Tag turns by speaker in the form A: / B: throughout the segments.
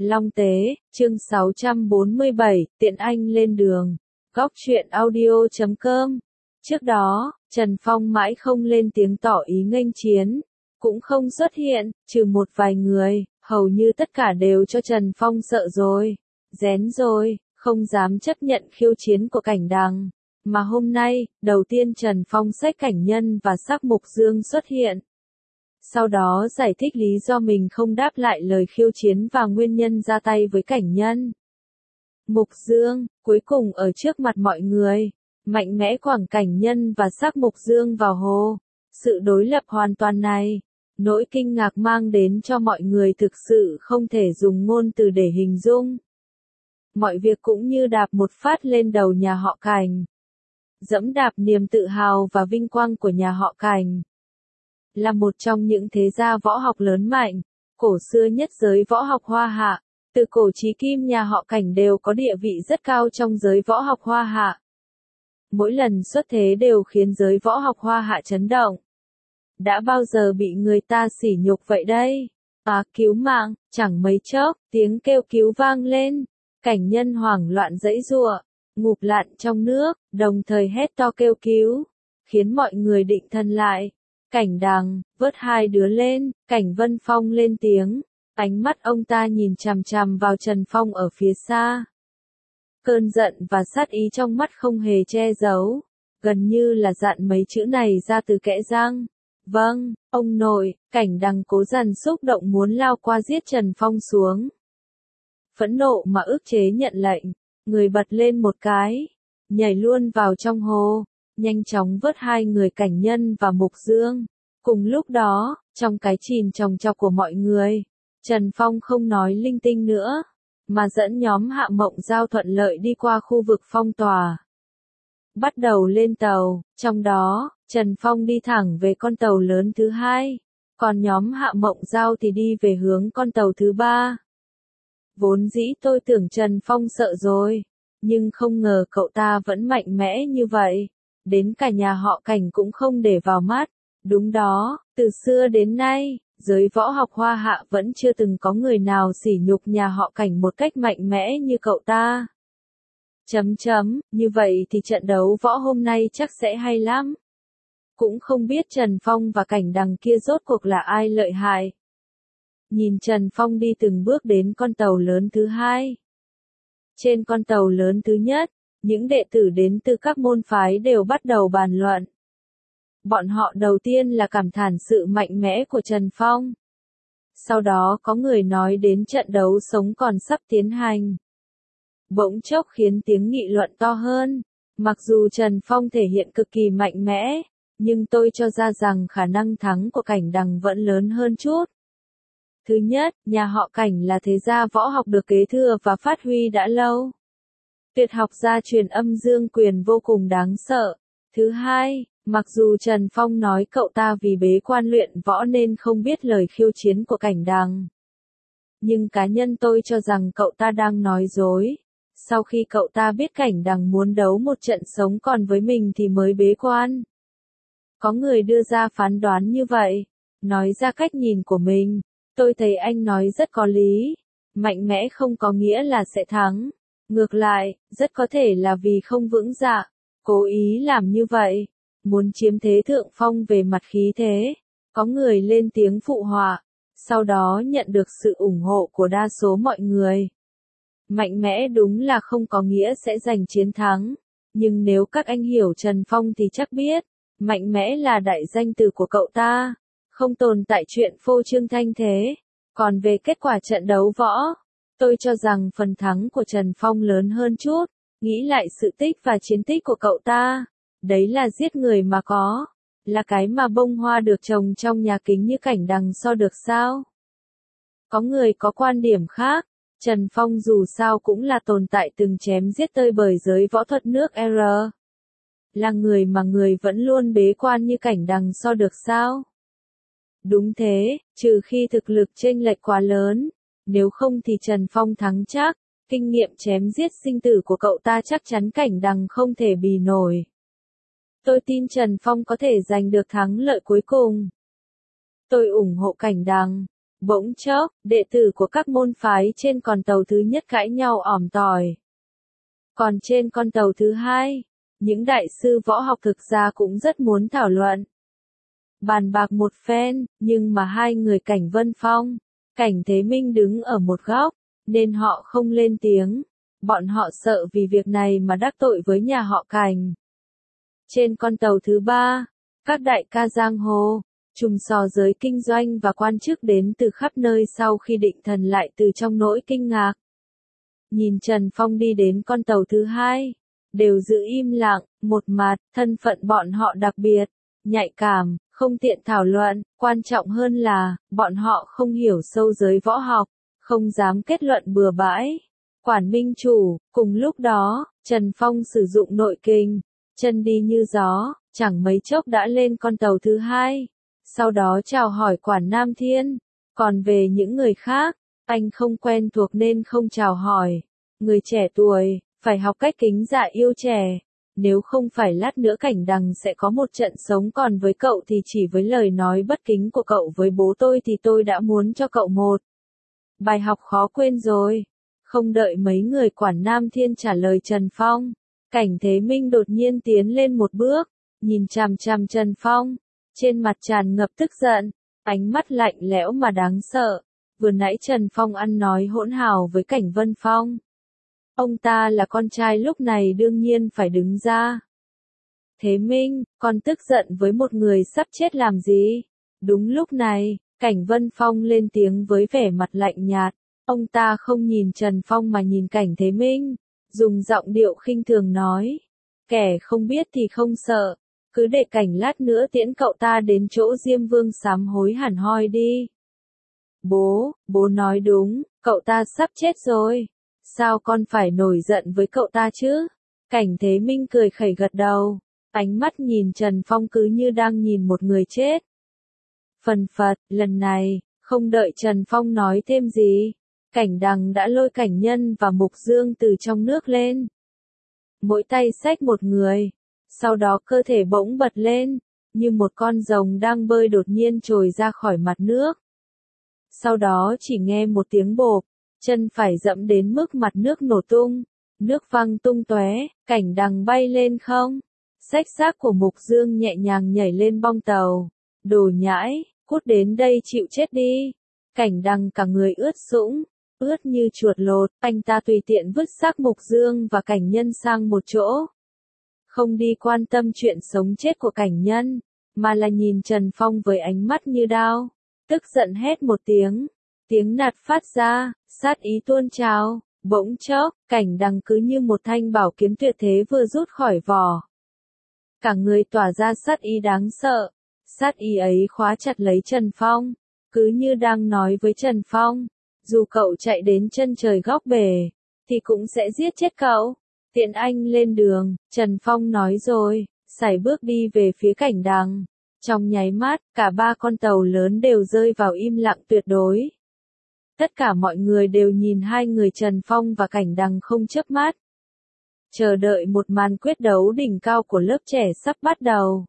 A: Long Tế, chương 647, Tiện Anh lên đường. Góc truyện audio.com. Trước đó, Trần Phong mãi không lên tiếng tỏ ý nghênh chiến, cũng không xuất hiện, trừ một vài người, hầu như tất cả đều cho Trần Phong sợ rồi, rén rồi, không dám chấp nhận khiêu chiến của Cảnh Đằng. Mà hôm nay, đầu tiên Trần Phong xách Cảnh Nhân và Sắc Mục Dương xuất hiện. Sau đó giải thích lý do mình không đáp lại lời khiêu chiến và nguyên nhân ra tay với Cảnh Nhân. Mục Dương, cuối cùng ở trước mặt mọi người, mạnh mẽ quẳng Cảnh Nhân và Sắc Mục Dương vào hồ. Sự đối lập hoàn toàn này, nỗi kinh ngạc mang đến cho mọi người thực sự không thể dùng ngôn từ để hình dung. Mọi việc cũng như đạp một phát lên đầu nhà họ Cảnh. Dẫm đạp niềm tự hào và vinh quang của nhà họ Cảnh. Là một trong những thế gia võ học lớn mạnh, cổ xưa nhất giới võ học Hoa Hạ, từ cổ chí kim nhà họ Cảnh đều có địa vị rất cao trong giới võ học Hoa Hạ. Mỗi lần xuất thế đều khiến giới võ học Hoa Hạ chấn động. Đã bao giờ bị người ta sỉ nhục vậy đây? Cứu mạng, chẳng mấy chốc, tiếng kêu cứu vang lên, Cảnh Nhân hoảng loạn giãy giụa, ngụp lặn trong nước, đồng thời hét to kêu cứu, khiến mọi người định thần lại. Cảnh Đằng, vớt hai đứa lên, Cảnh Vân Phong lên tiếng, ánh mắt ông ta nhìn chằm chằm vào Trần Phong ở phía xa. Cơn giận và sát ý trong mắt không hề che giấu, gần như là dặn mấy chữ này ra từ kẽ răng. Vâng, ông nội. Cảnh Đằng cố dằn xúc động muốn lao qua giết Trần Phong xuống. Phẫn nộ mà ức chế nhận lệnh, người bật lên một cái, nhảy luôn vào trong hồ, nhanh chóng vớt hai người Cảnh Nhân và Mục Dương. Cùng lúc đó, trong cái chìm chòng chọc của mọi người, Trần Phong không nói linh tinh nữa, mà dẫn nhóm Hạ Mộng Giao thuận lợi đi qua khu vực phong tỏa. Bắt đầu lên tàu, trong đó, Trần Phong đi thẳng về con tàu lớn thứ hai, còn nhóm Hạ Mộng Giao thì đi về hướng con tàu thứ ba. Vốn dĩ tôi tưởng Trần Phong sợ rồi, nhưng không ngờ cậu ta vẫn mạnh mẽ như vậy, đến cả nhà họ Cảnh cũng không để vào mắt. Đúng đó, từ xưa đến nay, giới võ học Hoa Hạ vẫn chưa từng có người nào sỉ nhục nhà họ Cảnh một cách mạnh mẽ như cậu ta. Như vậy thì trận đấu võ hôm nay chắc sẽ hay lắm. Cũng không biết Trần Phong và Cảnh Đằng kia rốt cuộc là ai lợi hại. Nhìn Trần Phong đi từng bước đến con tàu lớn thứ hai. Trên con tàu lớn thứ nhất, những đệ tử đến từ các môn phái đều bắt đầu bàn luận. Bọn họ đầu tiên là cảm thán sự mạnh mẽ của Trần Phong. Sau đó có người nói đến trận đấu sống còn sắp tiến hành. Bỗng chốc khiến tiếng nghị luận to hơn. Mặc dù Trần Phong thể hiện cực kỳ mạnh mẽ, nhưng tôi cho ra rằng khả năng thắng của Cảnh Đằng vẫn lớn hơn chút. Thứ nhất, nhà họ Cảnh là thế gia võ học được kế thừa và phát huy đã lâu. Tuyệt học gia truyền âm dương quyền vô cùng đáng sợ. Thứ hai, mặc dù Trần Phong nói cậu ta vì bế quan luyện võ nên không biết lời khiêu chiến của Cảnh Đằng. Nhưng cá nhân tôi cho rằng cậu ta đang nói dối. Sau khi cậu ta biết Cảnh Đằng muốn đấu một trận sống còn với mình thì mới bế quan. Có người đưa ra phán đoán như vậy, nói ra cách nhìn của mình. Tôi thấy anh nói rất có lý. Mạnh mẽ không có nghĩa là sẽ thắng. Ngược lại, rất có thể là vì không vững dạ, cố ý làm như vậy, muốn chiếm thế thượng phong về mặt khí thế. Có người lên tiếng phụ họa, sau đó nhận được sự ủng hộ của đa số mọi người. Mạnh mẽ đúng là không có nghĩa sẽ giành chiến thắng, nhưng nếu các anh hiểu Trần Phong thì chắc biết, mạnh mẽ là đại danh từ của cậu ta, không tồn tại chuyện phô trương thanh thế. Còn về kết quả trận đấu võ, tôi cho rằng phần thắng của Trần Phong lớn hơn chút. Nghĩ lại sự tích và chiến tích của cậu ta, đấy là giết người mà có, là cái mà bông hoa được trồng trong nhà kính như Cảnh Đằng so được sao? Có người có quan điểm khác, Trần Phong dù sao cũng là tồn tại từng chém giết tơi bời giới võ thuật nước R. Là người mà người vẫn luôn bế quan như Cảnh Đằng so được sao? Đúng thế, trừ khi thực lực chênh lệch quá lớn, nếu không thì Trần Phong thắng chắc. Kinh nghiệm chém giết sinh tử của cậu ta chắc chắn Cảnh Đằng không thể bì nổi. Tôi tin Trần Phong có thể giành được thắng lợi cuối cùng. Tôi ủng hộ Cảnh Đằng. Bỗng chốc, đệ tử của các môn phái trên con tàu thứ nhất cãi nhau ỏm tỏi. Còn trên con tàu thứ hai, những đại sư võ học thực ra cũng rất muốn thảo luận. Bàn bạc một phen, nhưng mà hai người Cảnh Vân Phong, Cảnh Thế Minh đứng ở một góc, nên họ không lên tiếng. Bọn họ sợ vì việc này mà đắc tội với nhà họ Cảnh. Trên con tàu thứ ba, các đại ca giang hồ, trùm sò giới kinh doanh và quan chức đến từ khắp nơi sau khi định thần lại từ trong nỗi kinh ngạc. Nhìn Trần Phong đi đến con tàu thứ hai, đều giữ im lặng, một mặt, thân phận bọn họ đặc biệt, nhạy cảm, không tiện thảo luận, quan trọng hơn là, bọn họ không hiểu sâu giới võ học, không dám kết luận bừa bãi. Quản minh chủ, cùng lúc đó, Trần Phong sử dụng nội kình, chân đi như gió, chẳng mấy chốc đã lên con tàu thứ hai. Sau đó chào hỏi Quản Nam Thiên, còn về những người khác, anh không quen thuộc nên không chào hỏi. Người trẻ tuổi, phải học cách kính dạ yêu trẻ, nếu không phải lát nữa Cảnh Đằng sẽ có một trận sống còn với cậu thì chỉ với lời nói bất kính của cậu với bố tôi thì tôi đã muốn cho cậu một bài học khó quên rồi. Không đợi mấy người Quản Nam Thiên trả lời Trần Phong, Cảnh Thế Minh đột nhiên tiến lên một bước, nhìn chằm chằm Trần Phong, trên mặt tràn ngập tức giận, ánh mắt lạnh lẽo mà đáng sợ. Vừa nãy Trần Phong ăn nói hỗn hào với Cảnh Vân Phong. Ông ta là con trai lúc này đương nhiên phải đứng ra. Thế Minh, con tức giận với một người sắp chết làm gì? Đúng lúc này, Cảnh Vân Phong lên tiếng với vẻ mặt lạnh nhạt. Ông ta không nhìn Trần Phong mà nhìn Cảnh Thế Minh, dùng giọng điệu khinh thường nói. Kẻ không biết thì không sợ, cứ để Cảnh lát nữa tiễn cậu ta đến chỗ Diêm Vương sám hối hẳn hoi đi. Bố nói đúng, cậu ta sắp chết rồi. Sao con phải nổi giận với cậu ta chứ? Cảnh Thế Minh cười khẩy gật đầu, ánh mắt nhìn Trần Phong cứ như đang nhìn một người chết. Phần phật, lần này, không đợi Trần Phong nói thêm gì, Cảnh Đằng đã lôi Cảnh Nhân và Mục Dương từ trong nước lên. Mỗi tay xách một người, sau đó cơ thể bỗng bật lên, như một con rồng đang bơi đột nhiên trồi ra khỏi mặt nước. Sau đó chỉ nghe một tiếng bộp, chân phải dẫm đến mức mặt nước nổ tung, nước văng tung tóe, Cảnh Đằng bay lên không. Xách xác của Mục Dương nhẹ nhàng nhảy lên bong tàu. Đồ nhãi, cút đến đây chịu chết đi. Cảnh Đằng cả người ướt sũng, ướt như chuột lột, anh ta tùy tiện vứt xác Mục Dương và Cảnh Nhân sang một chỗ. Không đi quan tâm chuyện sống chết của Cảnh Nhân, mà là nhìn Trần Phong với ánh mắt như đao. Tức giận hét một tiếng, tiếng nạt phát ra, sát ý tuôn trào, bỗng chốc, Cảnh Đằng cứ như một thanh bảo kiếm tuyệt thế vừa rút khỏi vỏ. Cả người tỏa ra sát ý đáng sợ, sát ý ấy khóa chặt lấy Trần Phong, cứ như đang nói với Trần Phong, dù cậu chạy đến chân trời góc bể, thì cũng sẽ giết chết cậu. Tiện anh lên đường, Trần Phong nói rồi, sải bước đi về phía Cảnh Đằng. Trong nháy mắt, cả ba con tàu lớn đều rơi vào im lặng tuyệt đối. Tất cả mọi người đều nhìn hai người Trần Phong và Cảnh Đằng không chớp mắt. Chờ đợi một màn quyết đấu đỉnh cao của lớp trẻ sắp bắt đầu.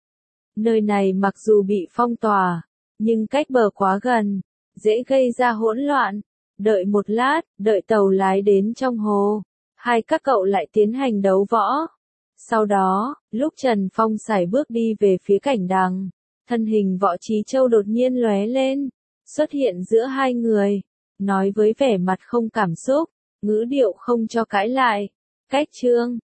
A: Nơi này mặc dù bị phong tỏa, nhưng cách bờ quá gần, dễ gây ra hỗn loạn. Đợi một lát, đợi tàu lái đến trong hồ, hai các cậu lại tiến hành đấu võ. Sau đó, lúc Trần Phong sải bước đi về phía Cảnh Đằng, thân hình Võ Trí Châu đột nhiên lóe lên, xuất hiện giữa hai người, nói với vẻ mặt không cảm xúc, ngữ điệu không cho cãi lại. Cách Trương,